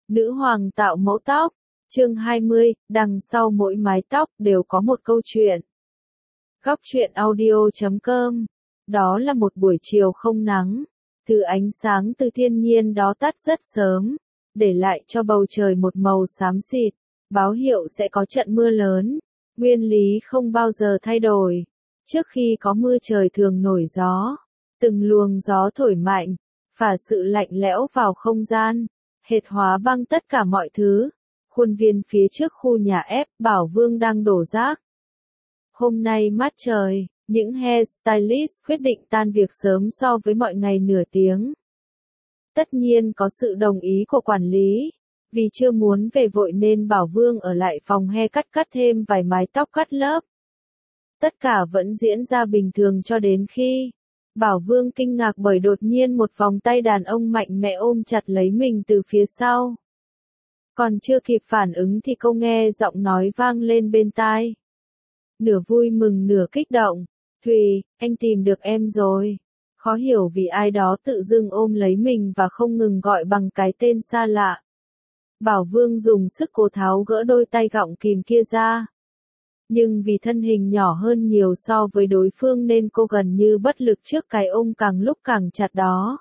Nữ hoàng tạo mẫu tóc, chương 20, đằng sau mỗi mái tóc đều có một câu chuyện. Góc truyện audio.com. Đó là một buổi chiều không nắng, thứ ánh sáng từ thiên nhiên đó tắt rất sớm, để lại cho bầu trời một màu xám xịt, báo hiệu sẽ có trận mưa lớn. Nguyên lý không bao giờ thay đổi. Trước khi có mưa trời thường nổi gió, từng luồng gió thổi mạnh, phả sự lạnh lẽo vào không gian, hệt hóa băng tất cả mọi thứ. Khuôn viên phía trước khu nhà ép Bảo Vương đang đổ rác. Hôm nay mát trời, những hairstylist quyết định tan việc sớm so với mọi ngày nửa tiếng. Tất nhiên có sự đồng ý của quản lý, vì chưa muốn về vội nên Bảo Vương ở lại phòng hair cắt thêm vài mái tóc cắt lớp. Tất cả vẫn diễn ra bình thường cho đến khi Bảo Vương kinh ngạc bởi đột nhiên một vòng tay đàn ông mạnh mẽ ôm chặt lấy mình từ phía sau. Còn chưa kịp phản ứng thì cô nghe giọng nói vang lên bên tai. Nửa vui mừng nửa kích động. Thùy, anh tìm được em rồi. Khó hiểu vì ai đó tự dưng ôm lấy mình và không ngừng gọi bằng cái tên xa lạ. Bảo Vương dùng sức cố tháo gỡ đôi tay gọng kìm kia ra. Nhưng vì thân hình nhỏ hơn nhiều so với đối phương nên cô gần như bất lực trước cái ôm càng lúc càng chặt đó.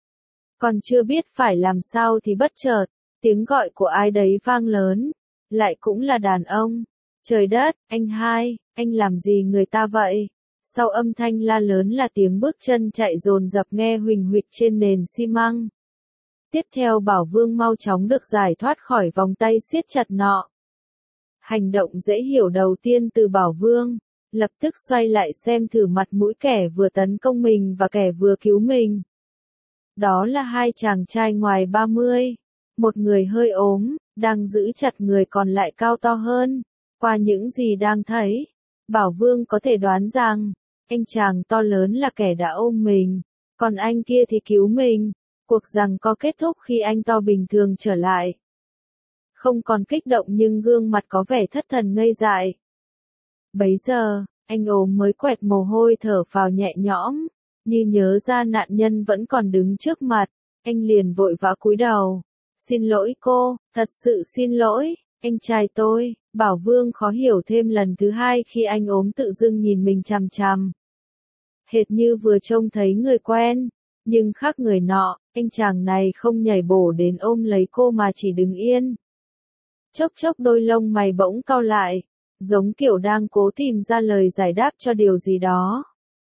Còn chưa biết phải làm sao thì bất chợt, tiếng gọi của ai đấy vang lớn, lại cũng là đàn ông. Trời đất, anh hai, anh làm gì người ta vậy? Sau âm thanh la lớn là tiếng bước chân chạy dồn dập nghe huỳnh huỵch trên nền xi măng. Tiếp theo Bảo Vương mau chóng được giải thoát khỏi vòng tay siết chặt nọ. Hành động dễ hiểu đầu tiên từ Bảo Vương, lập tức xoay lại xem thử mặt mũi kẻ vừa tấn công mình và kẻ vừa cứu mình. Đó là hai chàng trai ngoài 30. Một người hơi ốm, đang giữ chặt người còn lại cao to hơn. Qua những gì đang thấy, Bảo Vương có thể đoán rằng, anh chàng to lớn là kẻ đã ôm mình, còn anh kia thì cứu mình. Cuộc giằng co kết thúc khi anh to bình thường trở lại. Không còn kích động nhưng gương mặt có vẻ thất thần ngây dại. Bấy giờ, anh ốm mới quẹt mồ hôi thở phào nhẹ nhõm, như nhớ ra nạn nhân vẫn còn đứng trước mặt, anh liền vội vã cúi đầu. Xin lỗi cô, thật sự xin lỗi, anh trai tôi. Bảo Vương khó hiểu thêm lần thứ hai khi anh ốm tự dưng nhìn mình chằm chằm. Hệt như vừa trông thấy người quen, nhưng khác người nọ, anh chàng này không nhảy bổ đến ôm lấy cô mà chỉ đứng yên. Chốc chốc đôi lông mày bỗng cau lại, giống kiểu đang cố tìm ra lời giải đáp cho điều gì đó.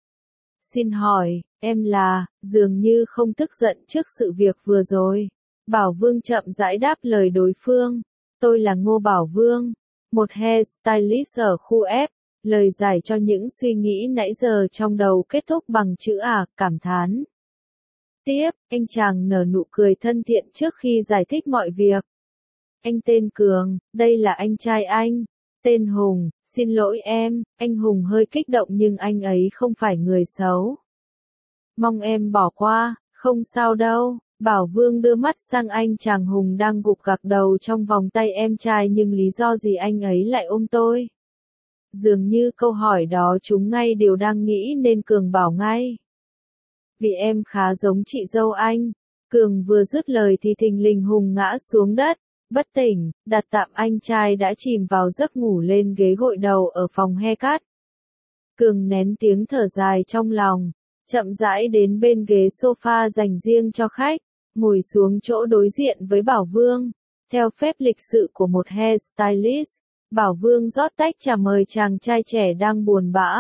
Xin hỏi, em là, dường như không tức giận trước sự việc vừa rồi. Bảo Vương chậm rãi đáp lời đối phương. Tôi là Ngô Bảo Vương, một hairstylist ở khu F. Lời giải cho những suy nghĩ nãy giờ trong đầu kết thúc bằng chữ cảm thán. Tiếp, anh chàng nở nụ cười thân thiện trước khi giải thích mọi việc. Anh tên Cường, đây là anh trai anh. Tên Hùng, xin lỗi em, anh Hùng hơi kích động nhưng anh ấy không phải người xấu. Mong em bỏ qua, không sao đâu. Bảo Vương đưa mắt sang anh chàng Hùng đang gục gặc đầu trong vòng tay em trai nhưng lý do gì anh ấy lại ôm tôi? Dường như câu hỏi đó trúng ngay điều đang nghĩ nên Cường bảo ngay. Vì em khá giống chị dâu anh. Cường vừa dứt lời thì thình lình Hùng ngã xuống đất, bất tỉnh, đặt tạm anh trai đã chìm vào giấc ngủ lên ghế gội đầu ở phòng haircut. Cường nén tiếng thở dài trong lòng, chậm rãi đến bên ghế sofa dành riêng cho khách, ngồi xuống chỗ đối diện với Bảo Vương. Theo phép lịch sự của một hairstylist, Bảo Vương rót tách trà mời chàng trai trẻ đang buồn bã.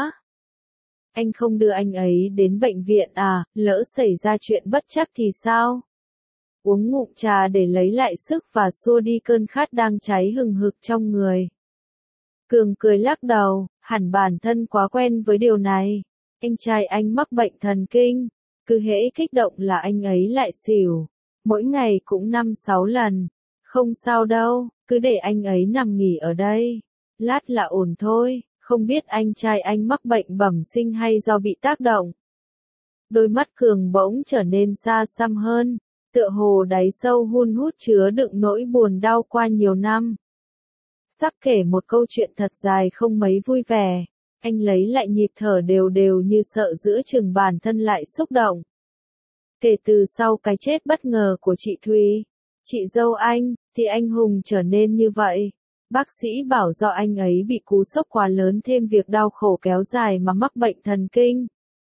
Anh không đưa anh ấy đến bệnh viện à, lỡ xảy ra chuyện bất trắc thì sao? Uống ngụm trà để lấy lại sức và xua đi cơn khát đang cháy hừng hực trong người. Cường cười lắc đầu, hẳn bản thân quá quen với điều này. Anh trai anh mắc bệnh thần kinh, cứ hễ kích động là anh ấy lại xỉu. Mỗi ngày cũng 5-6 lần. Không sao đâu, cứ để anh ấy nằm nghỉ ở đây. Lát là ổn thôi, không biết anh trai anh mắc bệnh bẩm sinh hay do bị tác động. Đôi mắt Cường bỗng trở nên xa xăm hơn, tựa hồ đáy sâu hun hút chứa đựng nỗi buồn đau qua nhiều năm. Sắp kể một câu chuyện thật dài không mấy vui vẻ, anh lấy lại nhịp thở đều đều như sợ giữa chừng bản thân lại xúc động. Kể từ sau cái chết bất ngờ của chị Thùy, chị dâu anh, thì anh Hùng trở nên như vậy. Bác sĩ bảo do anh ấy bị cú sốc quá lớn thêm việc đau khổ kéo dài mà mắc bệnh thần kinh.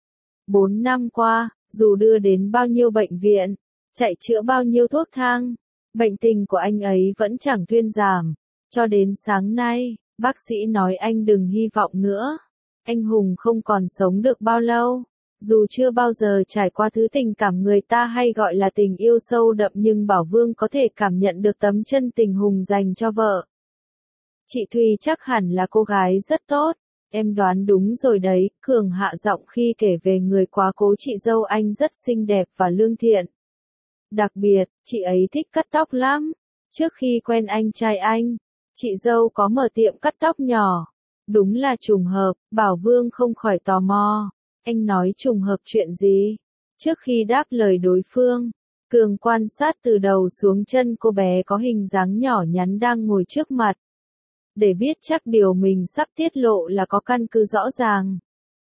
4 năm qua, dù đưa đến bao nhiêu bệnh viện, chạy chữa bao nhiêu thuốc thang, bệnh tình của anh ấy vẫn chẳng thuyên giảm. Cho đến sáng nay, bác sĩ nói anh đừng hy vọng nữa. Anh Hùng không còn sống được bao lâu. Dù chưa bao giờ trải qua thứ tình cảm người ta hay gọi là tình yêu sâu đậm nhưng Bảo Vương có thể cảm nhận được tấm chân tình Hùng dành cho vợ. Chị Thùy chắc hẳn là cô gái rất tốt. Em đoán đúng rồi đấy, Cường hạ giọng khi kể về người quá cố chị dâu anh rất xinh đẹp và lương thiện. Đặc biệt, chị ấy thích cắt tóc lắm. Trước khi quen anh trai anh, chị dâu có mở tiệm cắt tóc nhỏ. Đúng là trùng hợp, Bảo Vương không khỏi tò mò. Anh nói trùng hợp chuyện gì? Trước khi đáp lời đối phương, Cường quan sát từ đầu xuống chân cô bé có hình dáng nhỏ nhắn đang ngồi trước mặt. Để biết chắc điều mình sắp tiết lộ là có căn cứ rõ ràng.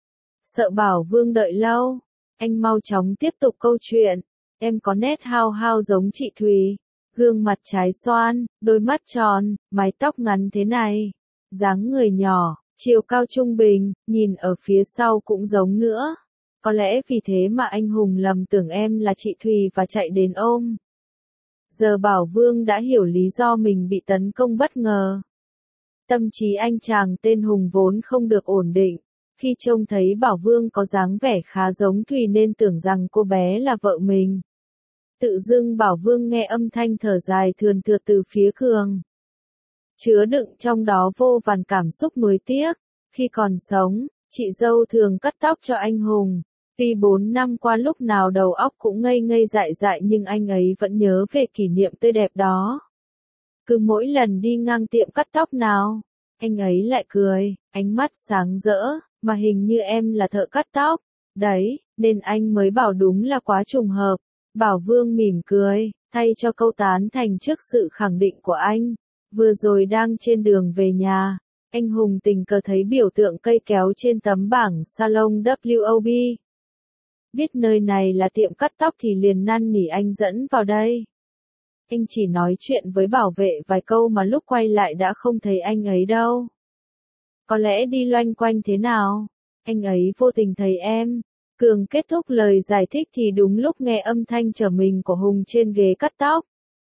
Sợ Bảo Vương đợi lâu, anh mau chóng tiếp tục câu chuyện. Em có nét hao hao giống chị Thùy, gương mặt trái xoan, đôi mắt tròn, mái tóc ngắn thế này, dáng người nhỏ, chiều cao trung bình, nhìn ở phía sau cũng giống nữa. Có lẽ vì thế mà anh Hùng lầm tưởng em là chị Thùy và chạy đến ôm. Giờ Bảo Vương đã hiểu lý do mình bị tấn công bất ngờ. Tâm trí anh chàng tên Hùng vốn không được ổn định. Khi trông thấy Bảo Vương có dáng vẻ khá giống Thùy nên tưởng rằng cô bé là vợ mình. Tự dưng Bảo Vương nghe âm thanh thở dài thườn thượt từ phía Cường. Chứa đựng trong đó vô vàn cảm xúc nuối tiếc. Khi còn sống, chị dâu thường cắt tóc cho anh Hùng. Vì 4 năm qua lúc nào đầu óc cũng ngây ngây dại dại nhưng anh ấy vẫn nhớ về kỷ niệm tươi đẹp đó. Cứ mỗi lần đi ngang tiệm cắt tóc nào, anh ấy lại cười, ánh mắt sáng rỡ, mà hình như em là thợ cắt tóc. Đấy, nên anh mới bảo đúng là quá trùng hợp. Bảo Vương mỉm cười, thay cho câu tán thành trước sự khẳng định của anh. Vừa rồi đang trên đường về nhà, anh Hùng tình cờ thấy biểu tượng cây kéo trên tấm bảng salon WOB. Biết nơi này là tiệm cắt tóc thì liền năn nỉ anh dẫn vào đây. Anh chỉ nói chuyện với bảo vệ vài câu mà lúc quay lại đã không thấy anh ấy đâu. Có lẽ đi loanh quanh thế nào? Anh ấy vô tình thấy em. Cường kết thúc lời giải thích thì đúng lúc nghe âm thanh trở mình của Hùng trên ghế cắt tóc.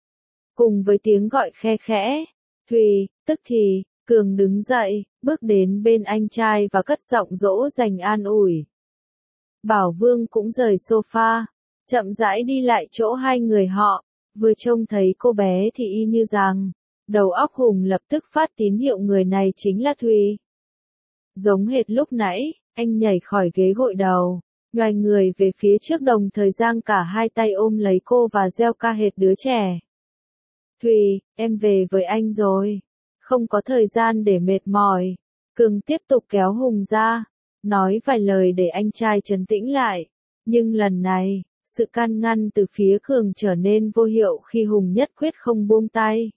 Cùng với tiếng gọi khe khẽ, Thùy, tức thì, Cường đứng dậy, bước đến bên anh trai và cất giọng dỗ dành an ủi. Bảo Vương cũng rời sofa, chậm rãi đi lại chỗ hai người họ, vừa trông thấy cô bé thì y như rằng, đầu óc Hùng lập tức phát tín hiệu người này chính là Thùy. Giống hệt lúc nãy, anh nhảy khỏi ghế gội đầu, nhoài người về phía trước đồng thời giang cả hai tay ôm lấy cô và reo ca hệt đứa trẻ. Thùy, em về với anh rồi. Không có thời gian để mệt mỏi. Cường tiếp tục kéo Hùng ra, nói vài lời để anh trai trấn tĩnh lại. Nhưng lần này, sự can ngăn từ phía Cường trở nên vô hiệu khi Hùng nhất quyết không buông tay.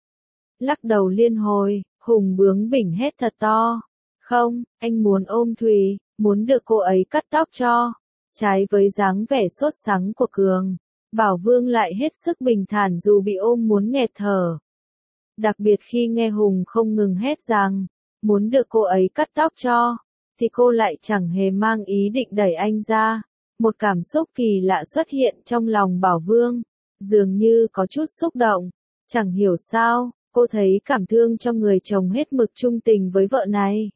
Lắc đầu liên hồi, Hùng bướng bỉnh hét thật to. Không, anh muốn ôm Thùy, muốn được cô ấy cắt tóc cho. Trái với dáng vẻ sốt sắng của Cường, Bảo Vương lại hết sức bình thản dù bị ôm muốn nghẹt thở. Đặc biệt khi nghe Hùng không ngừng hét rằng, muốn được cô ấy cắt tóc cho, thì cô lại chẳng hề mang ý định đẩy anh ra. Một cảm xúc kỳ lạ xuất hiện trong lòng Bảo Vương, dường như có chút xúc động. Chẳng hiểu sao, cô thấy cảm thương cho người chồng hết mực trung tình với vợ này.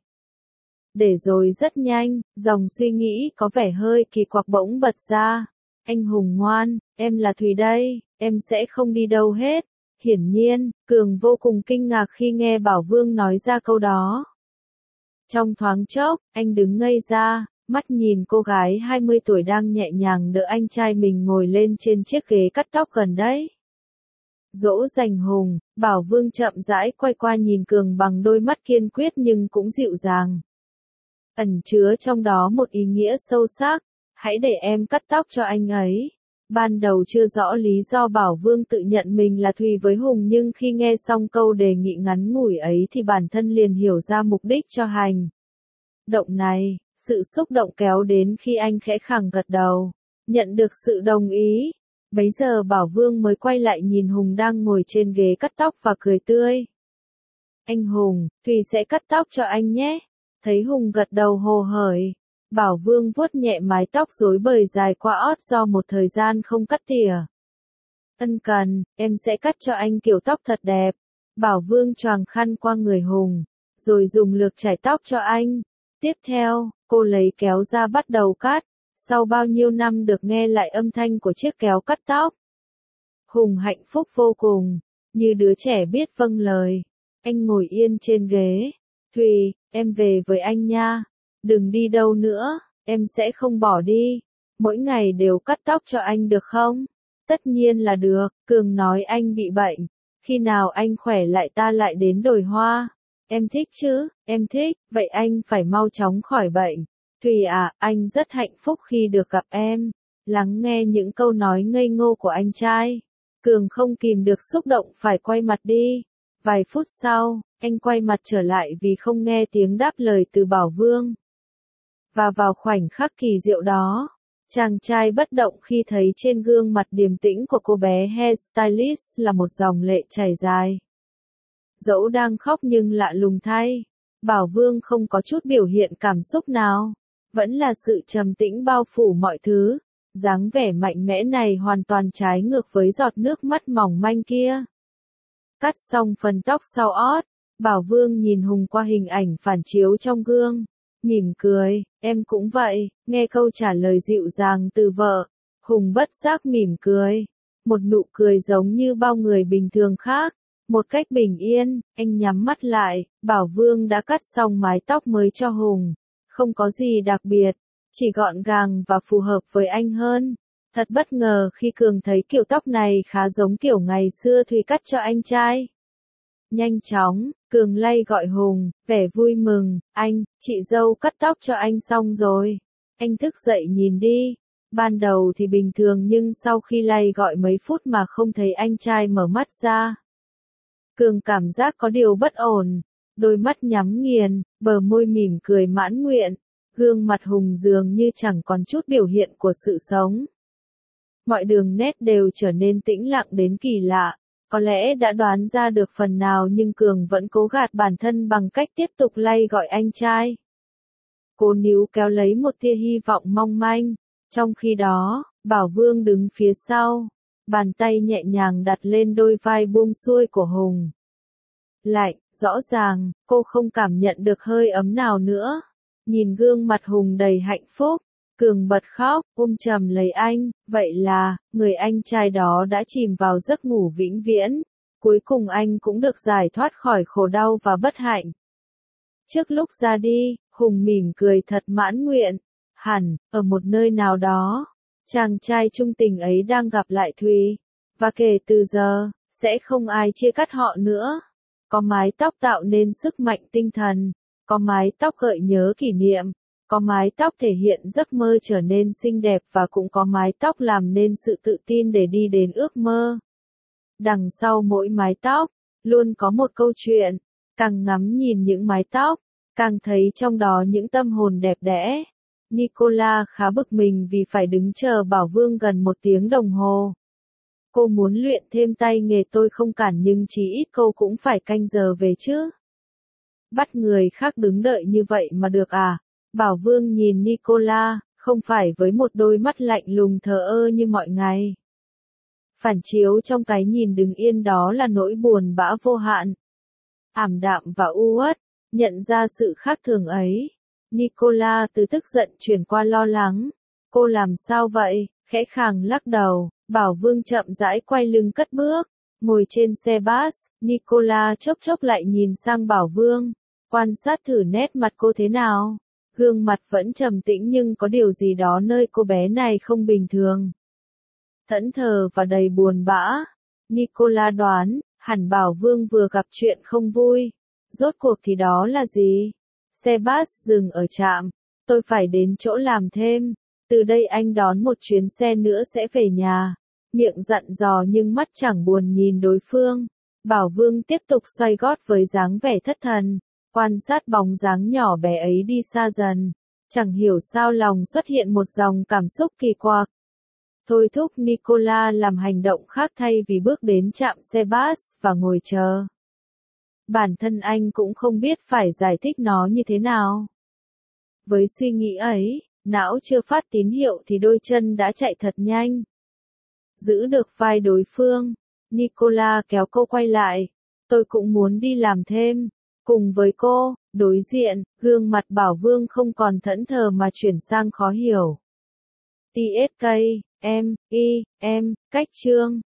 Để rồi rất nhanh, dòng suy nghĩ có vẻ hơi kỳ quặc bỗng bật ra. Anh Hùng ngoan, em là Thùy đây, em sẽ không đi đâu hết. Hiển nhiên, Cường vô cùng kinh ngạc khi nghe Bảo Vương nói ra câu đó. Trong thoáng chốc, anh đứng ngây ra, mắt nhìn cô gái 20 tuổi đang nhẹ nhàng đỡ anh trai mình ngồi lên trên chiếc ghế cắt tóc gần đấy. Dỗ dành Hùng, Bảo Vương chậm rãi quay qua nhìn Cường bằng đôi mắt kiên quyết nhưng cũng dịu dàng. Ẩn chứa trong đó một ý nghĩa sâu sắc, hãy để em cắt tóc cho anh ấy. Ban đầu chưa rõ lý do Bảo Vương tự nhận mình là Thùy với Hùng nhưng khi nghe xong câu đề nghị ngắn ngủi ấy thì bản thân liền hiểu ra mục đích cho hành động này, sự xúc động kéo đến khi anh khẽ khàng gật đầu, nhận được sự đồng ý. Bấy giờ Bảo Vương mới quay lại nhìn Hùng đang ngồi trên ghế cắt tóc và cười tươi. Anh Hùng, Thùy sẽ cắt tóc cho anh nhé. Thấy Hùng gật đầu hồ hởi, Bảo Vương vuốt nhẹ mái tóc rối bời dài qua ót do một thời gian không cắt tỉa. Ân cần, em sẽ cắt cho anh kiểu tóc thật đẹp. Bảo Vương choàng khăn qua người Hùng, rồi dùng lược chải tóc cho anh. Tiếp theo, cô lấy kéo ra bắt đầu cắt. Sau bao nhiêu năm được nghe lại âm thanh của chiếc kéo cắt tóc, Hùng hạnh phúc vô cùng, như đứa trẻ biết vâng lời. Anh ngồi yên trên ghế. Thùy, em về với anh nha. Đừng đi đâu nữa, em sẽ không bỏ đi. Mỗi ngày đều cắt tóc cho anh được không? Tất nhiên là được, Cường nói anh bị bệnh. Khi nào anh khỏe lại ta lại đến đồi hoa. Em thích chứ, em thích, vậy anh phải mau chóng khỏi bệnh. Thùy à, anh rất hạnh phúc khi được gặp em. Lắng nghe những câu nói ngây ngô của anh trai, Cường không kìm được xúc động phải quay mặt đi. Vài phút sau, anh quay mặt trở lại vì không nghe tiếng đáp lời từ Bảo Vương. Và vào khoảnh khắc kỳ diệu đó, chàng trai bất động khi thấy trên gương mặt điềm tĩnh của cô bé hairstylist là một dòng lệ chảy dài. Dẫu đang khóc nhưng lạ lùng thay, Bảo Vương không có chút biểu hiện cảm xúc nào. Vẫn là sự trầm tĩnh bao phủ mọi thứ. Dáng vẻ mạnh mẽ này hoàn toàn trái ngược với giọt nước mắt mỏng manh kia. Cắt xong phần tóc sau ót, Bảo Vương nhìn Hùng qua hình ảnh phản chiếu trong gương. Mỉm cười, em cũng vậy, nghe câu trả lời dịu dàng từ vợ. Hùng bất giác mỉm cười. Một nụ cười giống như bao người bình thường khác. Một cách bình yên, anh nhắm mắt lại. Bảo Vương đã cắt xong mái tóc mới cho Hùng. Không có gì đặc biệt, chỉ gọn gàng và phù hợp với anh hơn. Thật bất ngờ khi Cường thấy kiểu tóc này khá giống kiểu ngày xưa Thùy cắt cho anh trai. Nhanh chóng, Cường lay gọi Hùng, vẻ vui mừng, anh, chị dâu cắt tóc cho anh xong rồi. Anh thức dậy nhìn đi. Ban đầu thì bình thường nhưng sau khi lay gọi mấy phút mà không thấy anh trai mở mắt ra. Cường cảm giác có điều bất ổn. Đôi mắt nhắm nghiền, bờ môi mỉm cười mãn nguyện, gương mặt Hùng dường như chẳng còn chút biểu hiện của sự sống. Mọi đường nét đều trở nên tĩnh lặng đến kỳ lạ, có lẽ đã đoán ra được phần nào nhưng Cường vẫn cố gạt bản thân bằng cách tiếp tục lay gọi anh trai. Cô níu kéo lấy một tia hy vọng mong manh, trong khi đó, Bảo Vương đứng phía sau, bàn tay nhẹ nhàng đặt lên đôi vai buông xuôi của Hùng. Lạnh. Rõ ràng, cô không cảm nhận được hơi ấm nào nữa. Nhìn gương mặt Hùng đầy hạnh phúc, Cường bật khóc, ôm chầm lấy anh, vậy là, người anh trai đó đã chìm vào giấc ngủ vĩnh viễn. Cuối cùng anh cũng được giải thoát khỏi khổ đau và bất hạnh. Trước lúc ra đi, Hùng mỉm cười thật mãn nguyện. Hẳn, ở một nơi nào đó, chàng trai trung tình ấy đang gặp lại Thùy. Và kể từ giờ, sẽ không ai chia cắt họ nữa. Có mái tóc tạo nên sức mạnh tinh thần, có mái tóc gợi nhớ kỷ niệm, có mái tóc thể hiện giấc mơ trở nên xinh đẹp và cũng có mái tóc làm nên sự tự tin để đi đến ước mơ. Đằng sau mỗi mái tóc, luôn có một câu chuyện, càng ngắm nhìn những mái tóc, càng thấy trong đó những tâm hồn đẹp đẽ. Nicola khá bực mình vì phải đứng chờ Bảo Vương gần 1 tiếng đồng hồ. Cô muốn luyện thêm tay nghề tôi không cản nhưng chí ít cô cũng phải canh giờ về chứ. Bắt người khác đứng đợi như vậy mà được à? Bảo Vương nhìn Nicola, không phải với một đôi mắt lạnh lùng thờ ơ như mọi ngày. Phản chiếu trong cái nhìn đứng yên đó là nỗi buồn bã vô hạn. Ảm đạm và u uất, nhận ra sự khác thường ấy. Nicola từ tức giận chuyển qua lo lắng. Cô làm sao vậy? Khẽ khàng lắc đầu. Bảo Vương chậm rãi quay lưng cất bước, ngồi trên xe bus, Nicola chốc chốc lại nhìn sang Bảo Vương, quan sát thử nét mặt cô thế nào. Gương mặt vẫn trầm tĩnh nhưng có điều gì đó nơi cô bé này không bình thường. Thẫn thờ và đầy buồn bã. Nicola đoán, hẳn Bảo Vương vừa gặp chuyện không vui. Rốt cuộc thì đó là gì? Xe bus dừng ở trạm, tôi phải đến chỗ làm thêm. Từ đây anh đón một chuyến xe nữa sẽ về nhà. Miệng dặn dò nhưng mắt chẳng buồn nhìn đối phương. Bảo Vương tiếp tục xoay gót với dáng vẻ thất thần. Quan sát bóng dáng nhỏ bé ấy đi xa dần. Chẳng hiểu sao lòng xuất hiện một dòng cảm xúc kỳ quặc. thôi thúc Nicola làm hành động khác thay vì bước đến trạm xe bus và ngồi chờ. Bản thân anh cũng không biết phải giải thích nó như thế nào. Với suy nghĩ ấy, não chưa phát tín hiệu thì đôi chân đã chạy thật nhanh. Giữ được vai đối phương, Nicola kéo cô quay lại. Tôi cũng muốn đi làm thêm. Cùng với cô, đối diện, gương mặt Bảo Vương không còn thẫn thờ mà chuyển sang khó hiểu. TSK, em, cách chương.